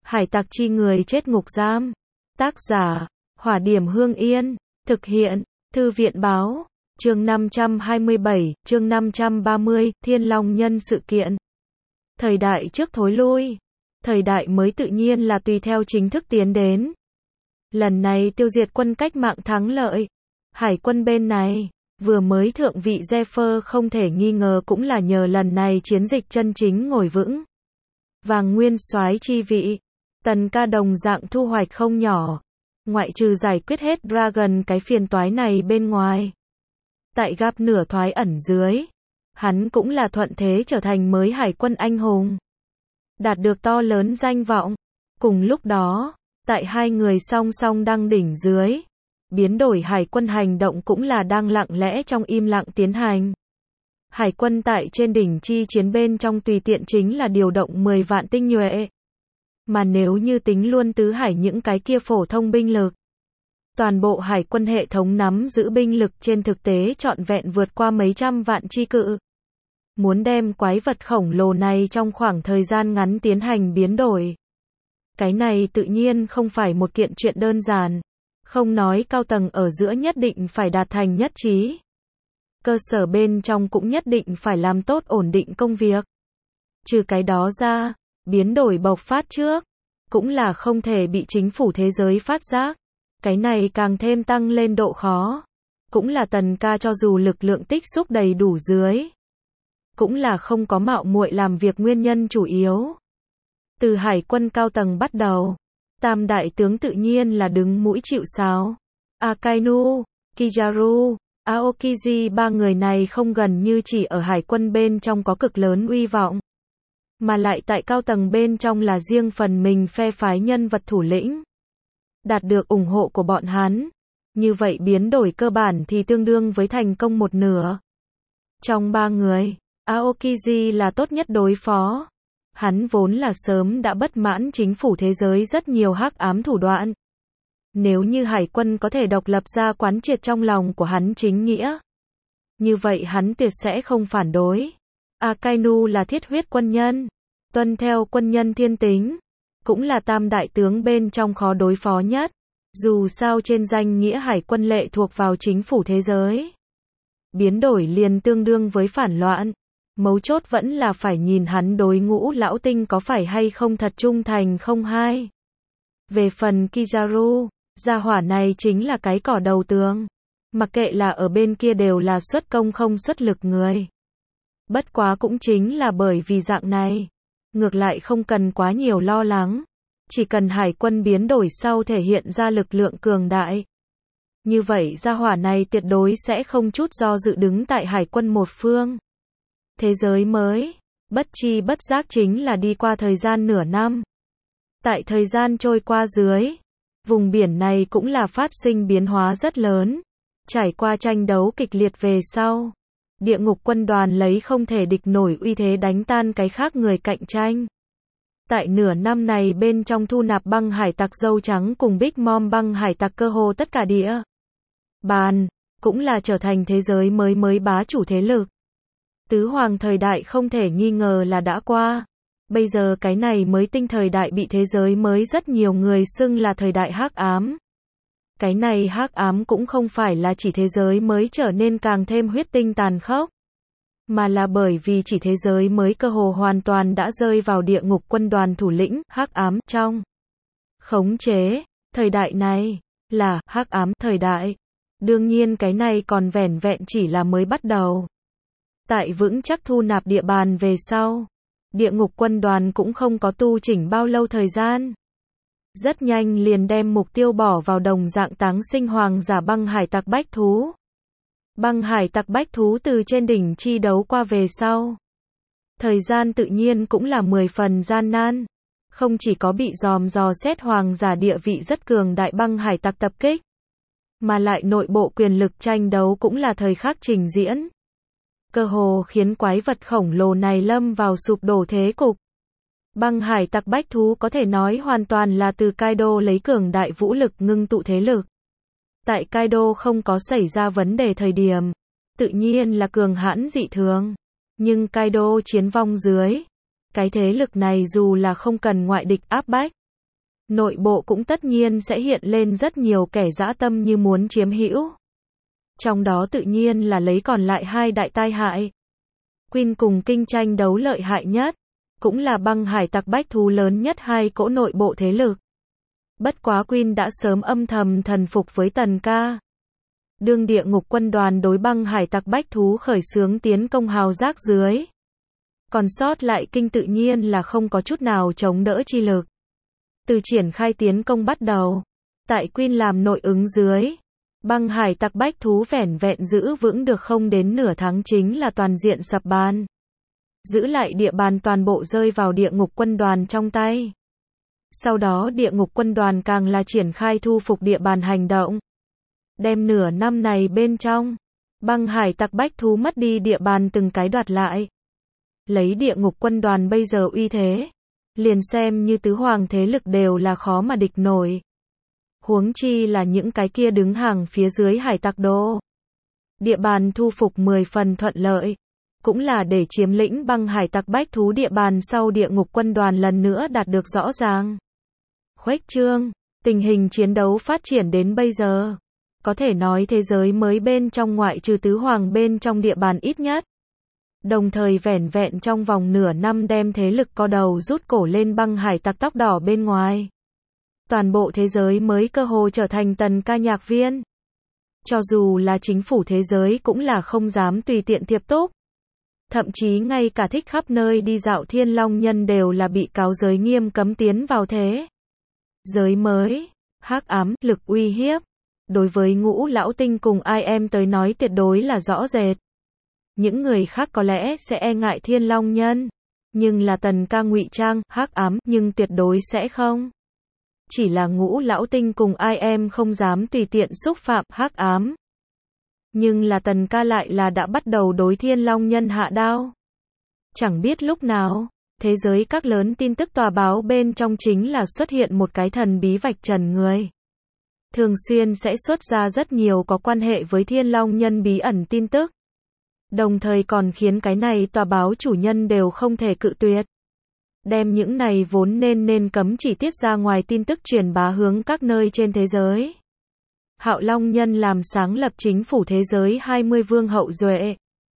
Hải tặc chi người chết ngục giam. Tác giả, Hỏa Điểm Hương Yên. Thực hiện, Thư viện báo. Chương 527, chương 530, Thiên Long Nhân sự kiện. Thời đại trước thối lui. Thời đại mới tự nhiên là tùy theo chính thức tiến đến. Lần này tiêu diệt quân cách mạng thắng lợi. Hải quân bên này, vừa mới thượng vị Zephyr không thể nghi ngờ cũng là nhờ lần này chiến dịch chân chính ngồi vững. Vàng nguyên soái chi vị. Tần Ca đồng dạng thu hoạch không nhỏ. Ngoại trừ giải quyết hết Dragon cái phiền toái này bên ngoài. Tại gặp nửa thoái ẩn dưới, hắn cũng là thuận thế trở thành mới hải quân anh hùng. Đạt được to lớn danh vọng. Cùng lúc đó, tại hai người song song đăng đỉnh dưới, biến đổi hải quân hành động cũng là đang lặng lẽ trong im lặng tiến hành. Hải quân tại trên đỉnh chi chiến bên trong tùy tiện chính là điều động 10 vạn tinh nhuệ. Mà nếu như tính luôn tứ hải những cái kia phổ thông binh lực, toàn bộ hải quân hệ thống nắm giữ binh lực trên thực tế trọn vẹn vượt qua mấy trăm vạn chi cự. Muốn đem quái vật khổng lồ này trong khoảng thời gian ngắn tiến hành biến đổi. Cái này tự nhiên không phải một kiện chuyện đơn giản. Không nói cao tầng ở giữa nhất định phải đạt thành nhất trí. Cơ sở bên trong cũng nhất định phải làm tốt ổn định công việc. Trừ cái đó ra, biến đổi bộc phát trước, cũng là không thể bị chính phủ thế giới phát giác. Cái này càng thêm tăng lên độ khó. Cũng là Tần Ca cho dù lực lượng tích xúc đầy đủ dưới, cũng là không có mạo muội làm việc nguyên nhân chủ yếu. Từ hải quân cao tầng bắt đầu, tam đại tướng tự nhiên là đứng mũi chịu sáo. Akainu, Kizaru, Aokiji ba người này không gần như chỉ ở hải quân bên trong có cực lớn uy vọng, mà lại tại cao tầng bên trong là riêng phần mình phe phái nhân vật thủ lĩnh. Đạt được ủng hộ của bọn hắn. Như vậy biến đổi cơ bản thì tương đương với thành công một nửa. Trong ba người, Aokiji là tốt nhất đối phó. Hắn vốn là sớm đã bất mãn chính phủ thế giới rất nhiều hắc ám thủ đoạn. Nếu như hải quân có thể độc lập ra quán triệt trong lòng của hắn chính nghĩa, như vậy hắn tuyệt sẽ không phản đối. Akainu là thiết huyết quân nhân, tuân theo quân nhân thiên tính, cũng là tam đại tướng bên trong khó đối phó nhất. Dù sao trên danh nghĩa hải quân lệ thuộc vào chính phủ thế giới, biến đổi liền tương đương với phản loạn. Mấu chốt vẫn là phải nhìn hắn đối ngũ lão tinh có phải hay không thật trung thành không hai. Về phần Kizaru, gia hỏa này chính là cái cỏ đầu tường. Mặc kệ là ở bên kia đều là xuất công không xuất lực người. Bất quá cũng chính là bởi vì dạng này, ngược lại không cần quá nhiều lo lắng. Chỉ cần hải quân biến đổi sau thể hiện ra lực lượng cường đại. Như vậy gia hỏa này tuyệt đối sẽ không chút do dự đứng tại hải quân một phương. Thế giới mới, bất chi bất giác chính là đi qua thời gian nửa năm. Tại thời gian trôi qua dưới, vùng biển này cũng là phát sinh biến hóa rất lớn. Trải qua tranh đấu kịch liệt về sau, địa ngục quân đoàn lấy không thể địch nổi uy thế đánh tan cái khác người cạnh tranh. Tại nửa năm này bên trong thu nạp băng hải tặc dâu trắng cùng Big Mom băng hải tặc cơ hồ tất cả địa bàn, cũng là trở thành thế giới mới bá chủ thế lực. Tứ hoàng thời đại không thể nghi ngờ là đã qua. Bây giờ cái này mới tinh thời đại bị thế giới mới rất nhiều người xưng là thời đại hắc ám. Cái này hắc ám cũng không phải là chỉ thế giới mới trở nên càng thêm huyết tinh tàn khốc, mà là bởi vì chỉ thế giới mới cơ hồ hoàn toàn đã rơi vào địa ngục quân đoàn thủ lĩnh hắc ám trong khống chế. Thời đại này là hắc ám thời đại. Đương nhiên cái này còn vẻn vẹn chỉ là mới bắt đầu. Tại vững chắc thu nạp địa bàn về sau, địa ngục quân đoàn cũng không có tu chỉnh bao lâu thời gian. Rất nhanh liền đem mục tiêu bỏ vào đồng dạng táng sinh hoàng giả băng hải tặc bách thú. Băng hải tặc bách thú từ trên đỉnh chi đấu qua về sau, thời gian tự nhiên cũng là 10 phần gian nan. Không chỉ có bị dòm dò xét hoàng giả địa vị rất cường đại băng hải tặc tập kích, mà lại nội bộ quyền lực tranh đấu cũng là thời khắc trình diễn. Cơ hồ khiến quái vật khổng lồ này lâm vào sụp đổ thế cục. Băng hải tặc bách thú có thể nói hoàn toàn là từ Kaido lấy cường đại vũ lực ngưng tụ thế lực. Tại Kaido không có xảy ra vấn đề thời điểm, tự nhiên là cường hãn dị thường. Nhưng Kaido chiến vong dưới, cái thế lực này dù là không cần ngoại địch áp bách, Nội bộ cũng tất nhiên sẽ hiện lên rất nhiều kẻ dã tâm như muốn chiếm hữu. Trong đó tự nhiên là lấy còn lại hai đại tai hại. Queen cùng King tranh đấu lợi hại nhất, cũng là băng hải tặc bách thú lớn nhất hai cỗ nội bộ thế lực. Bất quá Queen đã sớm âm thầm thần phục với Tần Ca. Đương địa ngục quân đoàn đối băng hải tặc bách thú khởi xướng tiến công hào giác dưới. Còn sót lại King tự nhiên là không có chút nào chống đỡ chi lực. Từ triển khai tiến công bắt đầu, tại Queen làm nội ứng dưới, băng hải tặc bách thú vẻn vẹn giữ vững được không đến nửa tháng chính là toàn diện sập bàn. Giữ lại địa bàn toàn bộ rơi vào địa ngục quân đoàn trong tay. Sau đó địa ngục quân đoàn càng là triển khai thu phục địa bàn hành động. Đem nửa năm này bên trong, băng hải tặc bách thú mất đi địa bàn từng cái đoạt lại. Lấy địa ngục quân đoàn bây giờ uy thế, liền xem như tứ hoàng thế lực đều là khó mà địch nổi. Huống chi là những cái kia đứng hàng phía dưới hải tặc đô. Địa bàn thu phục 10 phần thuận lợi, cũng là để chiếm lĩnh băng hải tặc bách thú địa bàn sau địa ngục quân đoàn lần nữa đạt được rõ ràng. Khuếch trương, tình hình chiến đấu phát triển đến bây giờ, có thể nói thế giới mới bên trong ngoại trừ tứ hoàng bên trong địa bàn ít nhất. Đồng thời vẻn vẹn trong vòng nửa năm đem thế lực co đầu rút cổ lên băng hải tặc tóc đỏ bên ngoài. Toàn bộ thế giới mới cơ hồ trở thành Tần Ca nhạc viên. Cho dù là chính phủ thế giới cũng là không dám tùy tiện tiếp túc. Thậm chí ngay cả thích khắp nơi đi dạo Thiên Long Nhân đều là bị cáo giới nghiêm cấm tiến vào thế giới mới. Hắc ám, lực uy hiếp. Đối với Ngũ Lão Tinh cùng ai em tới nói tuyệt đối là rõ rệt. Những người khác có lẽ sẽ e ngại Thiên Long Nhân, nhưng là Tần Ca ngụy trang, hắc ám, nhưng tuyệt đối sẽ không. Chỉ là Ngũ Lão Tinh cùng ai em không dám tùy tiện xúc phạm hắc ám. Nhưng là Tần Ca lại là đã bắt đầu đối Thiên Long Nhân hạ đao. Chẳng biết lúc nào, thế giới các lớn tin tức tòa báo bên trong chính là xuất hiện một cái thần bí vạch trần người. Thường xuyên sẽ xuất ra rất nhiều có quan hệ với Thiên Long Nhân bí ẩn tin tức. Đồng thời còn khiến cái này tòa báo chủ nhân đều không thể cự tuyệt. Đem những này vốn nên cấm chỉ tiết ra ngoài tin tức truyền bá hướng các nơi trên thế giới. Hạo Long Nhân làm sáng lập chính phủ thế giới 20 vương hậu duệ.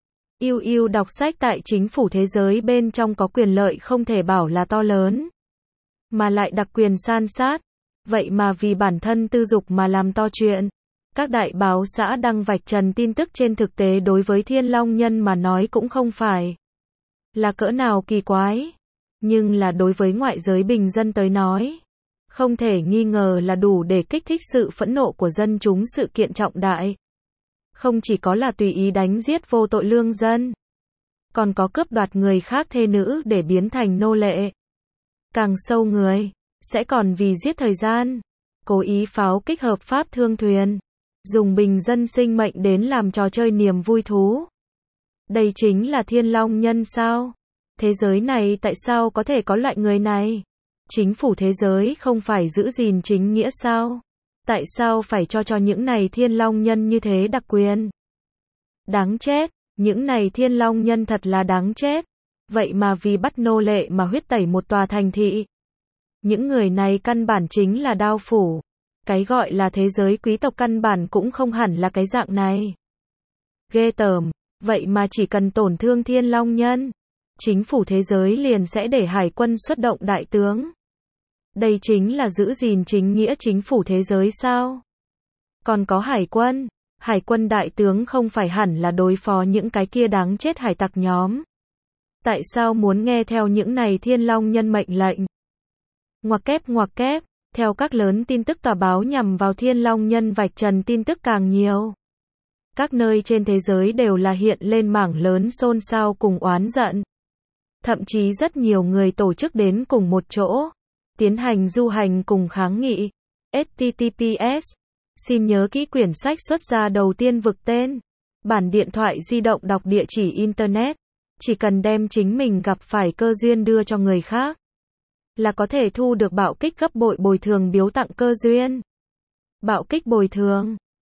Yêu đọc sách tại chính phủ thế giới bên trong có quyền lợi không thể bảo là to lớn. Mà lại đặc quyền san sát. Vậy mà vì bản thân tư dục mà làm to chuyện. Các đại báo xã đăng vạch trần tin tức trên thực tế đối với Thiên Long Nhân mà nói cũng không phải là cỡ nào kỳ quái. Nhưng là đối với ngoại giới bình dân tới nói, không thể nghi ngờ là đủ để kích thích sự phẫn nộ của dân chúng sự kiện trọng đại. Không chỉ có là tùy ý đánh giết vô tội lương dân, còn có cướp đoạt người khác thê nữ để biến thành nô lệ. Càng sâu người, sẽ còn vì giết thời gian, cố ý pháo kích hợp pháp thương thuyền, dùng bình dân sinh mệnh đến làm trò chơi niềm vui thú. Đây chính là Thiên Long Nhân sao? Thế giới này tại sao có thể có loại người này? Chính phủ thế giới không phải giữ gìn chính nghĩa sao? Tại sao phải cho những này Thiên Long Nhân như thế đặc quyền? Đáng chết, những này Thiên Long Nhân thật là đáng chết. Vậy mà vì bắt nô lệ mà huyết tẩy một tòa thành thị. Những người này căn bản chính là đao phủ. Cái gọi là thế giới quý tộc căn bản cũng không hẳn là cái dạng này. Ghê tởm, vậy mà chỉ cần tổn thương Thiên Long Nhân, chính phủ thế giới liền sẽ để hải quân xuất động đại tướng. Đây chính là giữ gìn chính nghĩa chính phủ thế giới sao? Còn có hải quân đại tướng không phải hẳn là đối phó những cái kia đáng chết hải tặc nhóm. Tại sao muốn nghe theo những này Thiên Long Nhân mệnh lệnh? Ngoặc kép, theo các lớn tin tức tòa báo nhằm vào Thiên Long Nhân vạch trần tin tức càng nhiều. Các nơi trên thế giới đều là hiện lên mảng lớn xôn xao cùng oán giận. Thậm chí rất nhiều người tổ chức đến cùng một chỗ, tiến hành du hành cùng kháng nghị. HTTPS. Xin nhớ kỹ quyển sách xuất ra đầu tiên vực tên. Bản điện thoại di động đọc địa chỉ Internet. Chỉ cần đem chính mình gặp phải cơ duyên đưa cho người khác, là có thể thu được bạo kích gấp bội bồi thường biếu tặng cơ duyên. Bạo kích bồi thường.